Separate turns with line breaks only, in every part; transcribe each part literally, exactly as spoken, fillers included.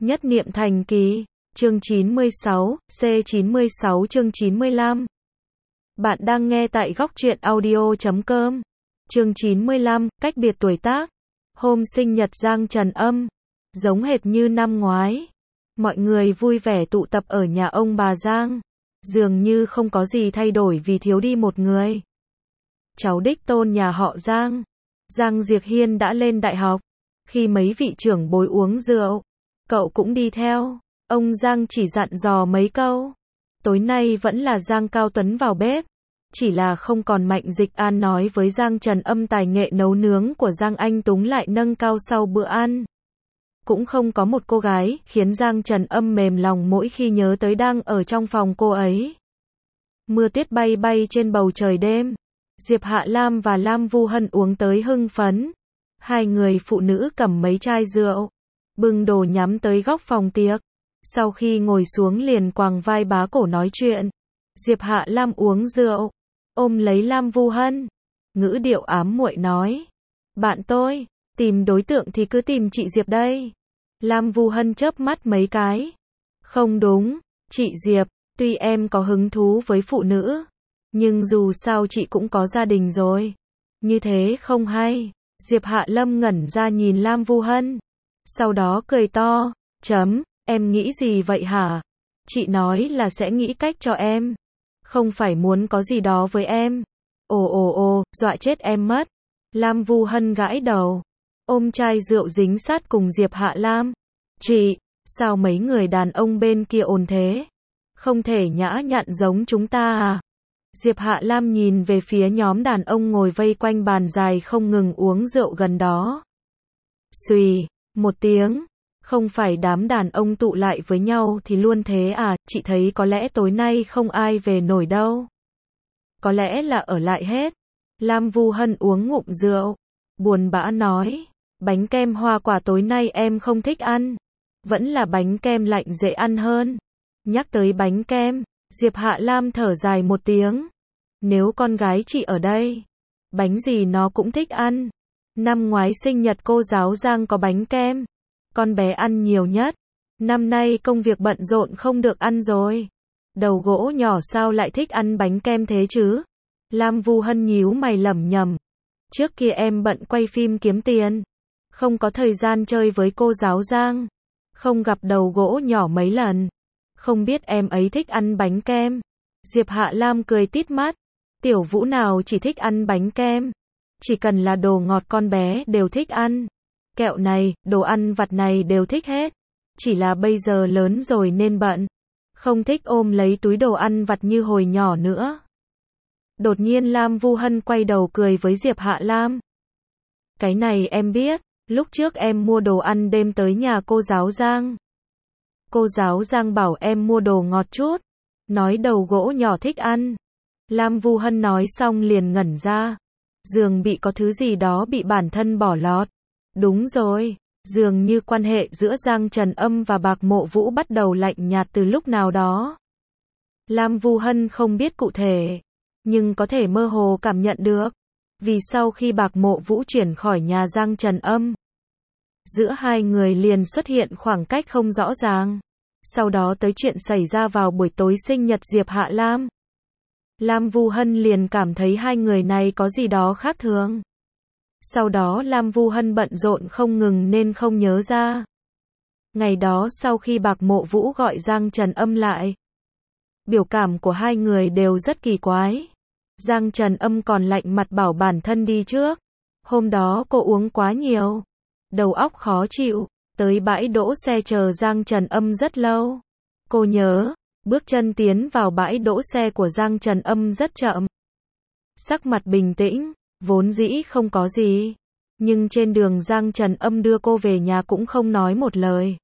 Nhất niệm thành kỳ, chương chín mươi sáu, C chín mươi sáu chương chín mươi lăm. Bạn đang nghe tại góc truyện audio chấm com. Chương chín mươi lăm, cách biệt tuổi tác. Hôm sinh nhật Giang Trần Âm, giống hệt như năm ngoái. Mọi người vui vẻ tụ tập ở nhà ông bà Giang. Dường như không có gì thay đổi vì thiếu đi một người. Cháu đích tôn nhà họ Giang, Giang Diệc Hiên đã lên đại học. Khi mấy vị trưởng bối uống rượu, cậu cũng đi theo. Ông Giang chỉ dặn dò mấy câu. Tối nay vẫn là Giang Cao Tuấn vào bếp. Chỉ là không còn Mạnh Dịch An nói với Giang Trần Âm tài nghệ nấu nướng của Giang Anh Túng lại nâng cao sau bữa ăn. Cũng không có một cô gái, khiến Giang Trần Âm mềm lòng mỗi khi nhớ tới đang ở trong phòng cô ấy. Mưa tuyết bay bay trên bầu trời đêm. Diệp Hạ Lam và Lam Vu Hân uống tới hưng phấn. Hai người phụ nữ cầm mấy chai rượu, bưng đồ nhắm tới góc phòng tiệc. Sau khi ngồi xuống liền quàng vai bá cổ nói chuyện. Diệp Hạ Lam uống rượu, ôm lấy Lam Vu Hân, ngữ điệu ám muội nói: "Bạn tôi, tìm đối tượng thì cứ tìm chị Diệp đây." Lam Vu Hân chớp mắt mấy cái. "Không đúng, chị Diệp, tuy em có hứng thú với phụ nữ, nhưng dù sao chị cũng có gia đình rồi. Như thế không hay." Diệp Hạ Lâm ngẩn ra nhìn Lam Vu Hân, sau đó cười to, chấm, "Em nghĩ gì vậy hả? Chị nói là sẽ nghĩ cách cho em, không phải muốn có gì đó với em." "Ồ ồ ồ, dọa chết em mất." Lam Vu Hân gãi đầu, ôm chai rượu dính sát cùng Diệp Hạ Lam. "Chị, sao mấy người đàn ông bên kia ồn thế? Không thể nhã nhặn giống chúng ta à?" Diệp Hạ Lam nhìn về phía nhóm đàn ông ngồi vây quanh bàn dài không ngừng uống rượu gần đó. Xùy, một tiếng, "Không phải đám đàn ông tụ lại với nhau thì luôn thế à, chị thấy có lẽ tối nay không ai về nổi đâu. Có lẽ là ở lại hết." Lam Vu Hân uống ngụm rượu, buồn bã nói: "Bánh kem hoa quả tối nay em không thích ăn, vẫn là bánh kem lạnh dễ ăn hơn." Nhắc tới bánh kem, Diệp Hạ Lam thở dài một tiếng. "Nếu con gái chị ở đây, bánh gì nó cũng thích ăn. Năm ngoái sinh nhật cô giáo Giang có bánh kem, con bé ăn nhiều nhất. Năm nay công việc bận rộn không được ăn rồi. Đầu gỗ nhỏ sao lại thích ăn bánh kem thế chứ?" Lam Vu Hân nhíu mày lẩm nhẩm. "Trước kia em bận quay phim kiếm tiền, không có thời gian chơi với cô giáo Giang, không gặp đầu gỗ nhỏ mấy lần. Không biết em ấy thích ăn bánh kem." Diệp Hạ Lam cười tít mắt. "Tiểu Vũ nào chỉ thích ăn bánh kem, chỉ cần là đồ ngọt con bé đều thích ăn. Kẹo này, đồ ăn vặt này đều thích hết. Chỉ là bây giờ lớn rồi nên bận, không thích ôm lấy túi đồ ăn vặt như hồi nhỏ nữa." Đột nhiên Lam Vu Hân quay đầu cười với Diệp Hạ Lam. "Cái này em biết, lúc trước em mua đồ ăn đêm tới nhà cô giáo Giang. Cô giáo Giang bảo em mua đồ ngọt chút, nói đầu gỗ nhỏ thích ăn." Lam Vu Hân nói xong liền ngẩn ra. Dường bị có thứ gì đó bị bản thân bỏ lọt. Đúng rồi, dường như quan hệ giữa Giang Trần Âm và Bạc Mộ Vũ bắt đầu lạnh nhạt từ lúc nào đó. Lam Vu Hân không biết cụ thể, nhưng có thể mơ hồ cảm nhận được. Vì sau khi Bạc Mộ Vũ chuyển khỏi nhà Giang Trần Âm, giữa hai người liền xuất hiện khoảng cách không rõ ràng. Sau đó tới chuyện xảy ra vào buổi tối sinh nhật Diệp Hạ Lam. Lam Vu Hân liền cảm thấy hai người này có gì đó khác thường. Sau đó Lam Vu Hân bận rộn không ngừng nên không nhớ ra. Ngày đó sau khi Bạc Mộ Vũ gọi Giang Trần Âm lại, biểu cảm của hai người đều rất kỳ quái. Giang Trần Âm còn lạnh mặt bảo bản thân đi trước. Hôm đó cô uống quá nhiều, đầu óc khó chịu, tới bãi đỗ xe chờ Giang Trần Âm rất lâu. Cô nhớ, bước chân tiến vào bãi đỗ xe của Giang Trần Âm rất chậm. Sắc mặt bình tĩnh, vốn dĩ không có gì. Nhưng trên đường Giang Trần Âm đưa cô về nhà cũng không nói một lời.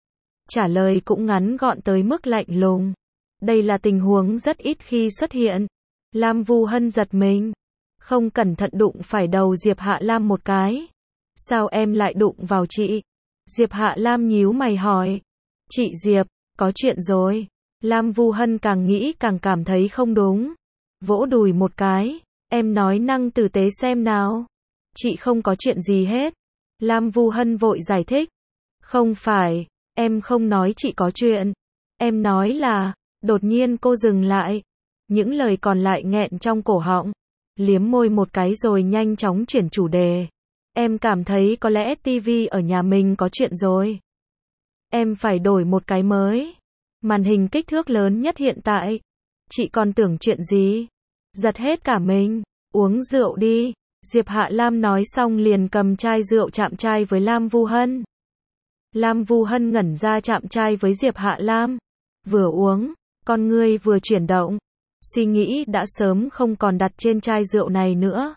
Trả lời cũng ngắn gọn tới mức lạnh lùng. Đây là tình huống rất ít khi xuất hiện. Lam Vu Hân giật mình, không cẩn thận đụng phải đầu Diệp Hạ Lam một cái. "Sao em lại đụng vào chị?" Diệp Hạ Lam nhíu mày hỏi. "Chị Diệp, có chuyện rồi." Lam Vu Hân càng nghĩ càng cảm thấy không đúng. Vỗ đùi một cái. "Em nói năng tử tế xem nào. Chị không có chuyện gì hết." Lam Vu Hân vội giải thích. "Không phải, Em không nói chị có chuyện. Em nói là, đột nhiên cô dừng lại. Những lời còn lại nghẹn trong cổ họng. Liếm môi một cái rồi nhanh chóng chuyển chủ đề. Em cảm thấy có lẽ tivi ở nhà mình có chuyện rồi. Em phải đổi một cái mới. Màn hình kích thước lớn nhất hiện tại. Chị còn tưởng chuyện gì? Giật hết cả mình. Uống rượu đi. Diệp Hạ Lam nói xong liền cầm chai rượu chạm chai với Lam Vu Hân. Lam Vu Hân ngẩn ra chạm chai với Diệp Hạ Lam. Vừa uống, con ngươi vừa chuyển động. Suy nghĩ đã sớm không còn đặt trên chai rượu này nữa.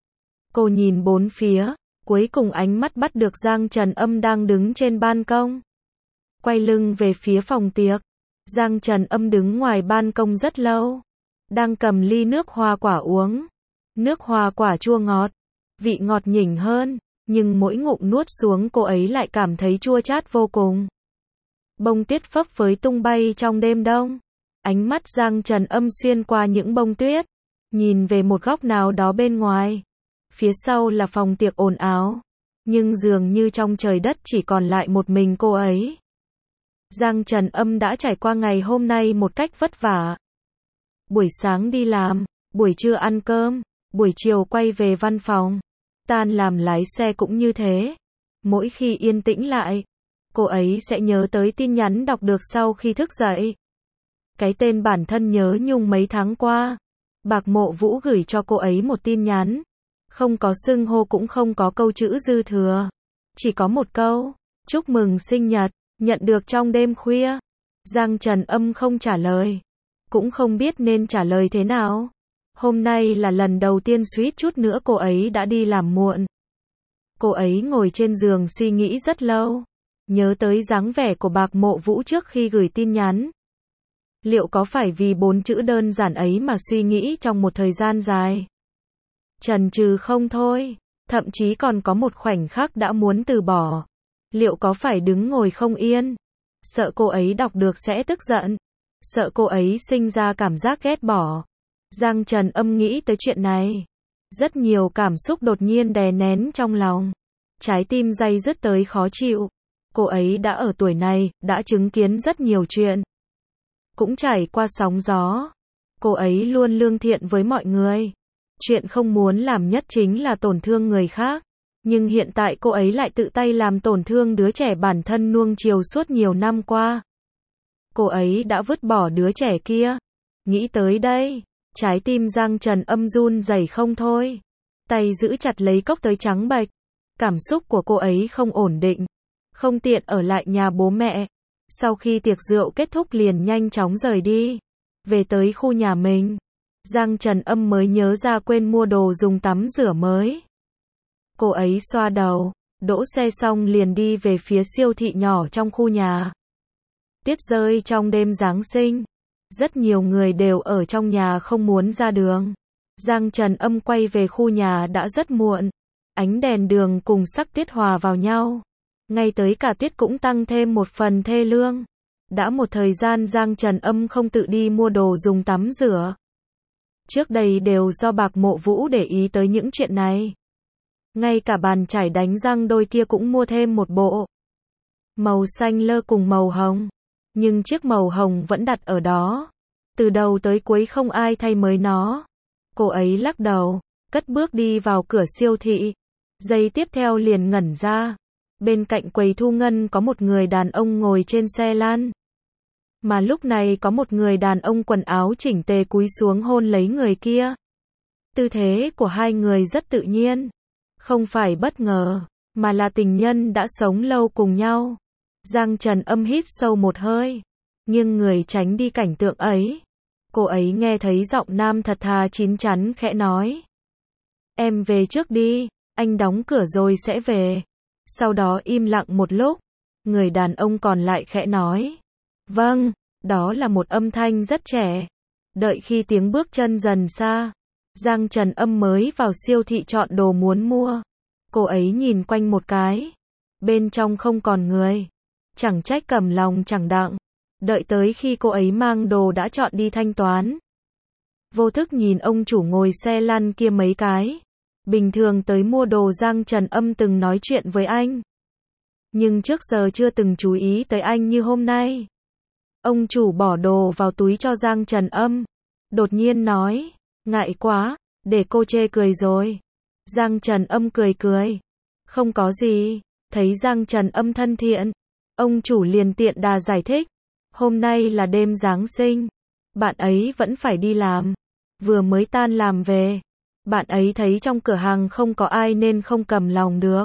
Cô nhìn bốn phía, cuối cùng ánh mắt bắt được Giang Trần Âm đang đứng trên ban công. Quay lưng về phía phòng tiệc. Giang Trần Âm đứng ngoài ban công rất lâu. Đang cầm ly nước hoa quả uống. Nước hoa quả chua ngọt. Vị ngọt nhỉnh hơn. Nhưng mỗi ngụm nuốt xuống cô ấy lại cảm thấy chua chát vô cùng. Bông tuyết phấp phới tung bay trong đêm đông. Ánh mắt Giang Trần Âm xuyên qua những bông tuyết. Nhìn về một góc nào đó bên ngoài. Phía sau là phòng tiệc ồn ào. Nhưng dường như trong trời đất chỉ còn lại một mình cô ấy. Giang Trần Âm đã trải qua ngày hôm nay một cách vất vả. Buổi sáng đi làm, buổi trưa ăn cơm, buổi chiều quay về văn phòng. Tan làm lái xe cũng như thế. Mỗi khi yên tĩnh lại, cô ấy sẽ nhớ tới tin nhắn đọc được sau khi thức dậy. Cái tên bản thân nhớ nhung mấy tháng qua. Bạc Mộ Vũ gửi cho cô ấy một tin nhắn. Không có xưng hô cũng không có câu chữ dư thừa. Chỉ có một câu, chúc mừng sinh nhật, nhận được trong đêm khuya. Giang Trần Âm không trả lời. Cũng không biết nên trả lời thế nào. Hôm nay là lần đầu tiên suýt chút nữa cô ấy đã đi làm muộn. Cô ấy ngồi trên giường suy nghĩ rất lâu. Nhớ tới dáng vẻ của Bạc Mộ Vũ trước khi gửi tin nhắn. Liệu có phải vì bốn chữ đơn giản ấy mà suy nghĩ trong một thời gian dài? Chần chừ không thôi. Thậm chí còn có một khoảnh khắc đã muốn từ bỏ. Liệu có phải đứng ngồi không yên? Sợ cô ấy đọc được sẽ tức giận. Sợ cô ấy sinh ra cảm giác ghét bỏ. Giang Trần Âm nghĩ tới chuyện này. Rất nhiều cảm xúc đột nhiên đè nén trong lòng. Trái tim day dứt tới khó chịu. Cô ấy đã ở tuổi này, đã chứng kiến rất nhiều chuyện. Cũng trải qua sóng gió. Cô ấy luôn lương thiện với mọi người. Chuyện không muốn làm nhất chính là tổn thương người khác. Nhưng hiện tại cô ấy lại tự tay làm tổn thương đứa trẻ bản thân nuông chiều suốt nhiều năm qua. Cô ấy đã vứt bỏ đứa trẻ kia. Nghĩ tới đây, trái tim Giang Trần Âm run rẩy không thôi. Tay giữ chặt lấy cốc tới trắng bệch. Cảm xúc của cô ấy không ổn định. Không tiện ở lại nhà bố mẹ. Sau khi tiệc rượu kết thúc liền nhanh chóng rời đi. Về tới khu nhà mình. Giang Trần Âm mới nhớ ra quên mua đồ dùng tắm rửa mới. Cô ấy xoa đầu, đỗ xe xong liền đi về phía siêu thị nhỏ trong khu nhà. Tuyết rơi trong đêm Giáng sinh. Rất nhiều người đều ở trong nhà không muốn ra đường. Giang Trần Âm quay về khu nhà đã rất muộn. Ánh đèn đường cùng sắc tuyết hòa vào nhau. Ngay tới cả tuyết cũng tăng thêm một phần thê lương. Đã một thời gian Giang Trần Âm không tự đi mua đồ dùng tắm rửa. Trước đây đều do Bạc Mộ Vũ để ý tới những chuyện này. Ngay cả bàn chải đánh răng đôi kia cũng mua thêm một bộ. Màu xanh lơ cùng màu hồng. Nhưng chiếc màu hồng vẫn đặt ở đó. Từ đầu tới cuối không ai thay mới nó. Cô ấy lắc đầu, cất bước đi vào cửa siêu thị. Giây tiếp theo liền ngẩn ra. Bên cạnh quầy thu ngân có một người đàn ông ngồi trên xe lăn. Mà lúc này có một người đàn ông quần áo chỉnh tề cúi xuống hôn lấy người kia. Tư thế của hai người rất tự nhiên. Không phải bất ngờ, mà là tình nhân đã sống lâu cùng nhau. Giang Trần Âm hít sâu một hơi, nghiêng người tránh đi cảnh tượng ấy. Cô ấy nghe thấy giọng nam thật thà chín chắn khẽ nói. Em về trước đi, anh đóng cửa rồi sẽ về. Sau đó im lặng một lúc, người đàn ông còn lại khẽ nói. Vâng, đó là một âm thanh rất trẻ. Đợi khi tiếng bước chân dần xa, Giang Trần Âm mới vào siêu thị chọn đồ muốn mua. Cô ấy nhìn quanh một cái. Bên trong không còn người. Chẳng trách cầm lòng chẳng đặng. Đợi tới khi cô ấy mang đồ đã chọn đi thanh toán. Vô thức nhìn ông chủ ngồi xe lăn kia mấy cái. Bình thường tới mua đồ Giang Trần Âm từng nói chuyện với anh. nhưng trước giờ chưa từng chú ý tới anh như hôm nay. Ông chủ bỏ đồ vào túi cho Giang Trần Âm. Đột nhiên nói, ngại quá, để cô chê cười rồi. Giang Trần Âm cười cười. Không có gì, thấy Giang Trần Âm thân thiện. Ông chủ liền tiện đà giải thích. Hôm nay là đêm Giáng sinh. Bạn ấy vẫn phải đi làm. Vừa mới tan làm về. Bạn ấy thấy trong cửa hàng không có ai nên không cầm lòng được.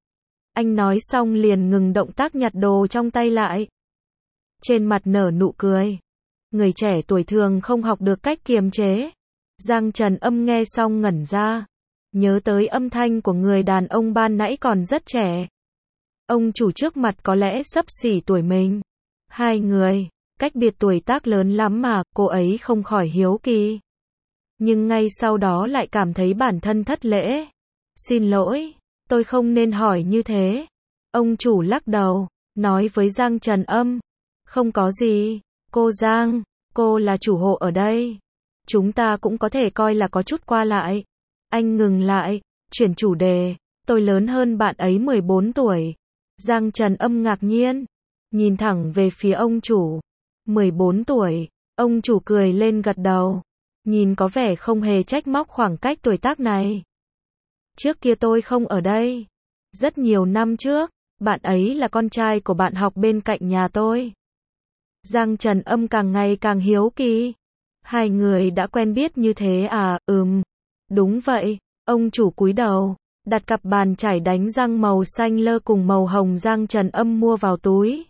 Anh nói xong liền ngừng động tác nhặt đồ trong tay lại. Trên mặt nở nụ cười. Người trẻ tuổi thường không học được cách kiềm chế. Giang Trần Âm nghe xong ngẩn ra. Nhớ tới âm thanh của người đàn ông ban nãy còn rất trẻ. Ông chủ trước mặt có lẽ xấp xỉ tuổi mình. Hai người, cách biệt tuổi tác lớn lắm mà, cô ấy không khỏi hiếu kỳ. Nhưng ngay sau đó lại cảm thấy bản thân thất lễ. Xin lỗi, tôi không nên hỏi như thế. Ông chủ lắc đầu, nói với Giang Trần Âm. Không có gì, cô Giang, cô là chủ hộ ở đây. Chúng ta cũng có thể coi là có chút qua lại. Anh ngừng lại, chuyển chủ đề. Tôi lớn hơn bạn ấy mười bốn tuổi. Giang Trần Âm ngạc nhiên, nhìn thẳng về phía ông chủ. mười bốn tuổi, ông chủ cười lên gật đầu. Nhìn có vẻ không hề trách móc khoảng cách tuổi tác này. Trước kia tôi không ở đây. Rất nhiều năm trước, bạn ấy là con trai của bạn học bên cạnh nhà tôi. Giang Trần Âm càng ngày càng hiếu kỳ. Hai người đã quen biết như thế à? Ừm, đúng vậy. Ông chủ cúi đầu, đặt cặp bàn chải đánh răng màu xanh lơ cùng màu hồng Giang Trần Âm mua vào túi.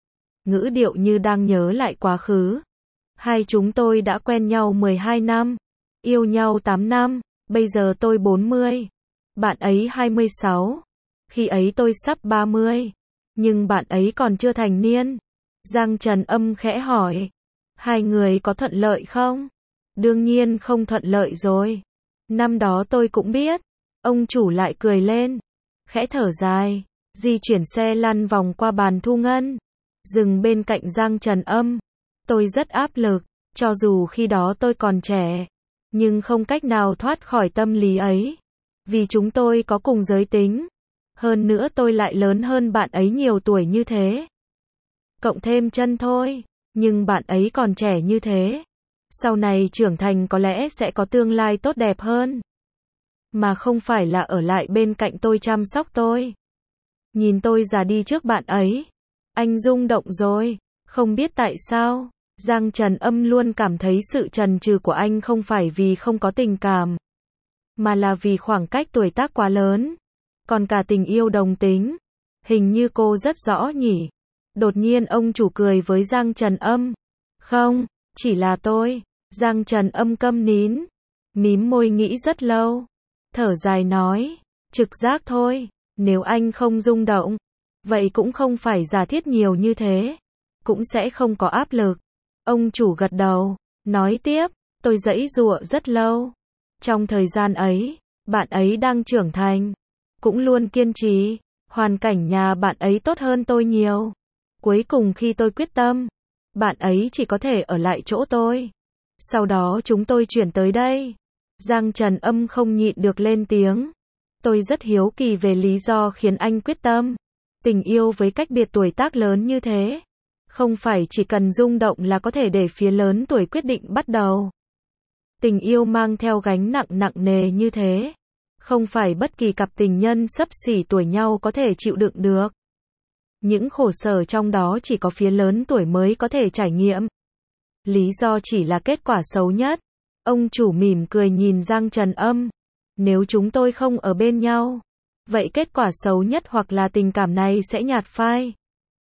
Ngữ điệu như đang nhớ lại quá khứ. Hai chúng tôi đã quen nhau mười hai năm, yêu nhau tám năm, bây giờ tôi bốn mươi, bạn ấy hai mươi sáu, khi ấy tôi sắp ba mươi, nhưng bạn ấy còn chưa thành niên. Giang Trần Âm khẽ hỏi, hai người có thuận lợi không? Đương nhiên không thuận lợi rồi. Năm đó tôi cũng biết. Ông chủ lại cười lên, khẽ thở dài, di chuyển xe lăn vòng qua bàn thu ngân, dừng bên cạnh Giang Trần Âm. Tôi rất áp lực, cho dù khi đó tôi còn trẻ, nhưng không cách nào thoát khỏi tâm lý ấy, vì chúng tôi có cùng giới tính. Hơn nữa tôi lại lớn hơn bạn ấy nhiều tuổi như thế. Cộng thêm chân thôi, nhưng bạn ấy còn trẻ như thế. Sau này trưởng thành có lẽ sẽ có tương lai tốt đẹp hơn. Mà không phải là ở lại bên cạnh tôi chăm sóc tôi. Nhìn tôi già đi trước bạn ấy. Anh rung động rồi, không biết tại sao. Giang Trần Âm luôn cảm thấy sự chần chừ của anh không phải vì không có tình cảm, mà là vì khoảng cách tuổi tác quá lớn. Còn cả tình yêu đồng tính. Hình như cô rất rõ nhỉ. Đột nhiên ông chủ cười với Giang Trần Âm. Không, chỉ là tôi. Giang Trần Âm câm nín, mím môi nghĩ rất lâu. Thở dài nói, trực giác thôi, nếu anh không rung động, vậy cũng không phải giả thiết nhiều như thế, cũng sẽ không có áp lực. Ông chủ gật đầu, nói tiếp, tôi giãy giụa rất lâu. Trong thời gian ấy, bạn ấy đang trưởng thành, cũng luôn kiên trì, hoàn cảnh nhà bạn ấy tốt hơn tôi nhiều. Cuối cùng khi tôi quyết tâm, bạn ấy chỉ có thể ở lại chỗ tôi. Sau đó chúng tôi chuyển tới đây. Giang Trần Âm không nhịn được lên tiếng. Tôi rất hiếu kỳ về lý do khiến anh quyết tâm. Tình yêu với cách biệt tuổi tác lớn như thế. Không phải chỉ cần rung động là có thể để phía lớn tuổi quyết định bắt đầu. Tình yêu mang theo gánh nặng nặng nề như thế. Không phải bất kỳ cặp tình nhân xấp xỉ tuổi nhau có thể chịu đựng được. Những khổ sở trong đó chỉ có phía lớn tuổi mới có thể trải nghiệm. Lý do chỉ là kết quả xấu nhất. Ông chủ mỉm cười nhìn Giang Trần Âm. Nếu chúng tôi không ở bên nhau, vậy kết quả xấu nhất hoặc là tình cảm này sẽ nhạt phai,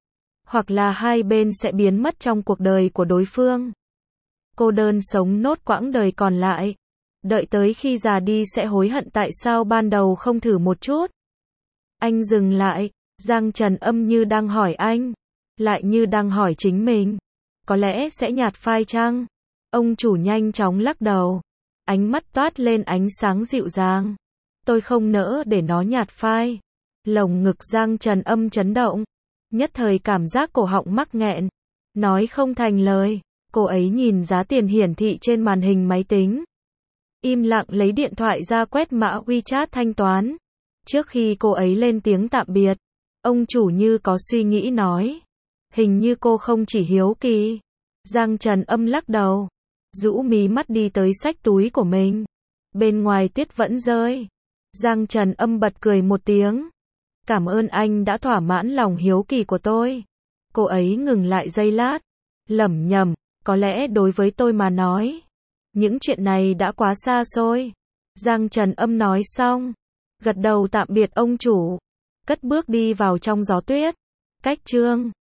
hoặc là hai bên sẽ biến mất trong cuộc đời của đối phương. Cô đơn sống nốt quãng đời còn lại. Đợi tới khi già đi sẽ hối hận tại sao ban đầu không thử một chút. Anh dừng lại, Giang Trần Âm như đang hỏi anh, lại như đang hỏi chính mình. Có lẽ sẽ nhạt phai chăng? Ông chủ nhanh chóng lắc đầu. Ánh mắt toát lên ánh sáng dịu dàng. Tôi không nỡ để nó nhạt phai. Lồng ngực Giang Trần Âm chấn động. Nhất thời cảm giác cổ họng mắc nghẹn. Nói không thành lời. Cô ấy nhìn giá tiền hiển thị trên màn hình máy tính. Im lặng lấy điện thoại ra quét mã WeChat thanh toán. Trước khi cô ấy lên tiếng tạm biệt, Ông chủ như có suy nghĩ nói. Hình như cô không chỉ hiếu kỳ. Giang Trần Âm lắc đầu. Rũ mí mắt đi tới xách túi của mình. Bên ngoài tuyết vẫn rơi. Giang Trần Âm bật cười một tiếng. Cảm ơn anh đã thỏa mãn lòng hiếu kỳ của tôi. Cô ấy ngừng lại giây lát. Lẩm nhẩm, có lẽ đối với tôi mà nói, những chuyện này đã quá xa xôi. Giang Trần Âm nói xong, gật đầu tạm biệt ông chủ, cất bước đi vào trong gió tuyết. Cách chương